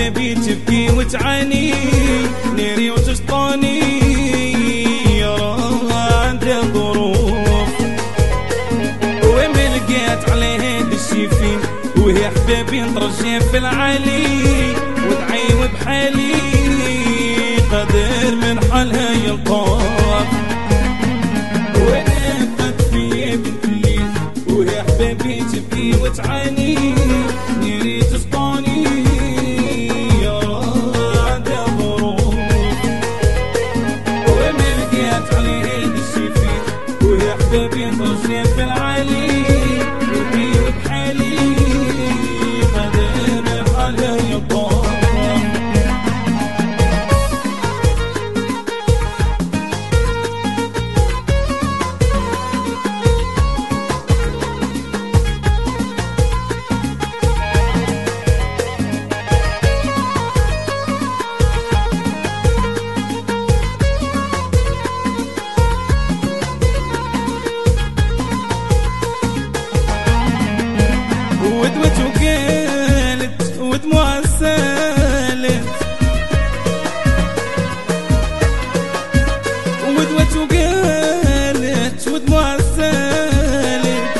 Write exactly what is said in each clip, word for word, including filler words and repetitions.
حبابي تبكي وتعاني نيري وتشطاني راه عندها ظروف وما لقيت على هاد الشي فين وهي حبابي نترجى في العالي وتعيب بحالي قادر من حالها يلقاك وانا بقات فيا بنت الليل وهي حبابي تبكي وتعاني نيري تسطاني يا راه عندها ظروف وما لقيت على هاد الشي فين وهي حبابي نترجى في العالي وتعيب بحالي قادر من حالها يلقاك ودوت وقالت ودموعها سالت ودوت وقالت ودموعها سالت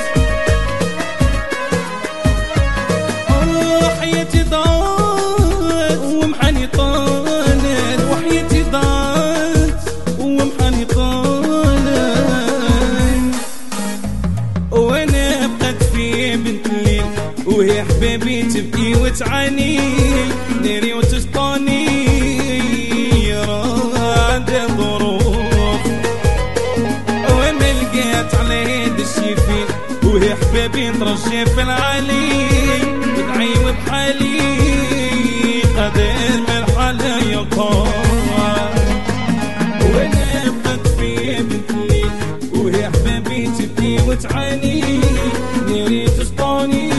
وحياتي ضاعت ومحاني طالت وحياتي ضاعت ومحاني طالت وانا بقات في بنت الليل وهي حبابي تبكي وتعاني نيري وتشطاني راه عندها ظروف وما لقيت على هاد الشي فين وهي حبابي نترجى في العالي وتعيب بحالي قادر من حالها يلقاك وانا بقات فيا بنت الليل وهي حبابي تبكي وتعاني نيري تشطاني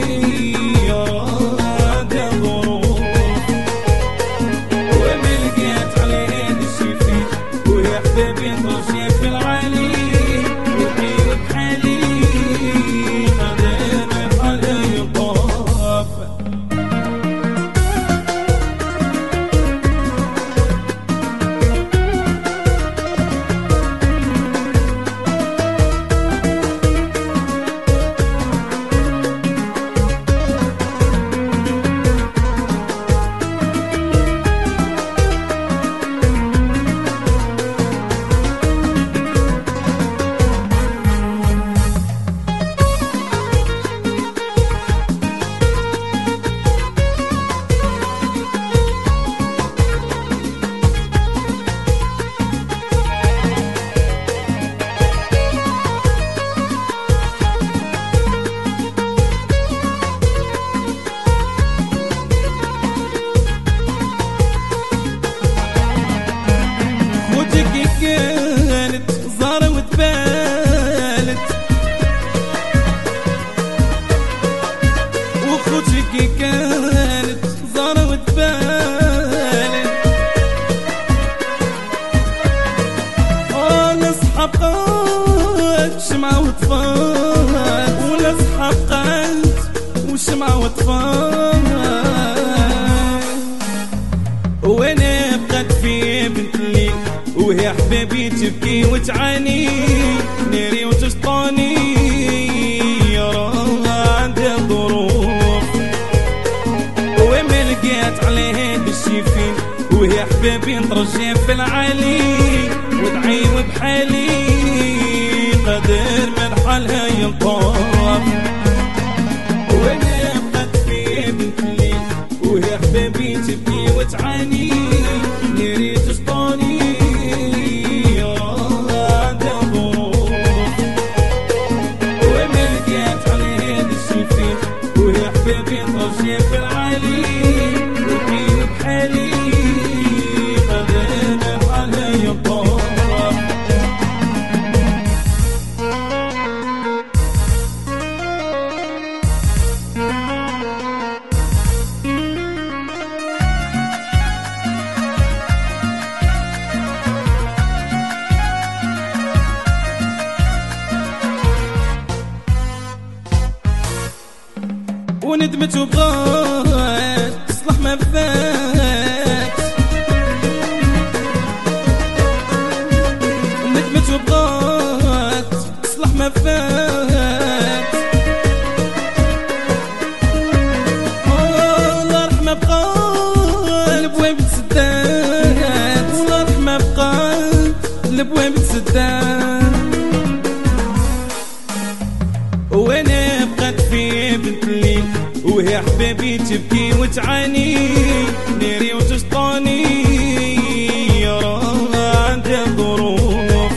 حبابي نترجى في العالي وتعيب بحالي قادر من حالها يلقاك كانت زارة وتبالت وخوتك كانت زارة وتبالت ولا صحاب قاد شمعة وطفات ولا صحاب قاد وشمعة وطفات وانا بقات في بنت الليل وهي حبابي تبكي وتعاني نيري وتشطاني راه عندها ظروف وما لقيت على هاد الشي فين وهي حبابي نترجى في العالي وتعيب بحالي قادر من حالها يلقاك وانا بقات في بنت الليل وهي حبابي تبكي وتعاني نيري تشطاني حبابي نترجى في العالي وتعيب بحالي قادر من حالها يلقاك وندمت وبغات تصلح ما فات ندمت وبغات تصلح ما فات والله رحمة بقى البواب تسدات والله رحمة بقى البواب تسدات وانا بقات في بنت الليل وهي حبابي تبكي وتعاني ناري وتسطاني راه عندها ظروف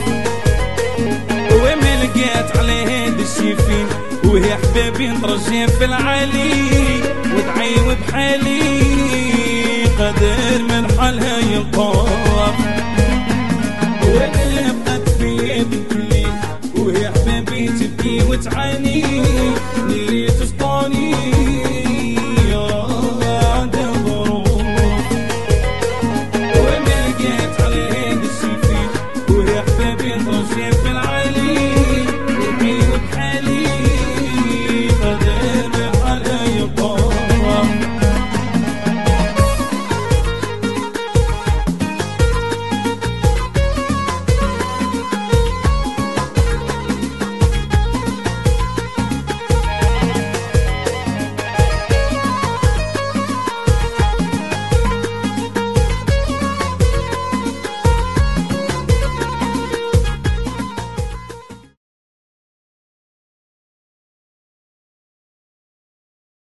وما لقات على هذا الشي فين وهي حبابي نترجى في العالي وتعيب بحالي قدر من حالها ينطاف وانا بقات في بنت الليل وهي حبابي تبكي وتعاني ناري تسطاني عندها ظروف وما لقيت على هذا الشي فين وهي حبابي نترجى في العالي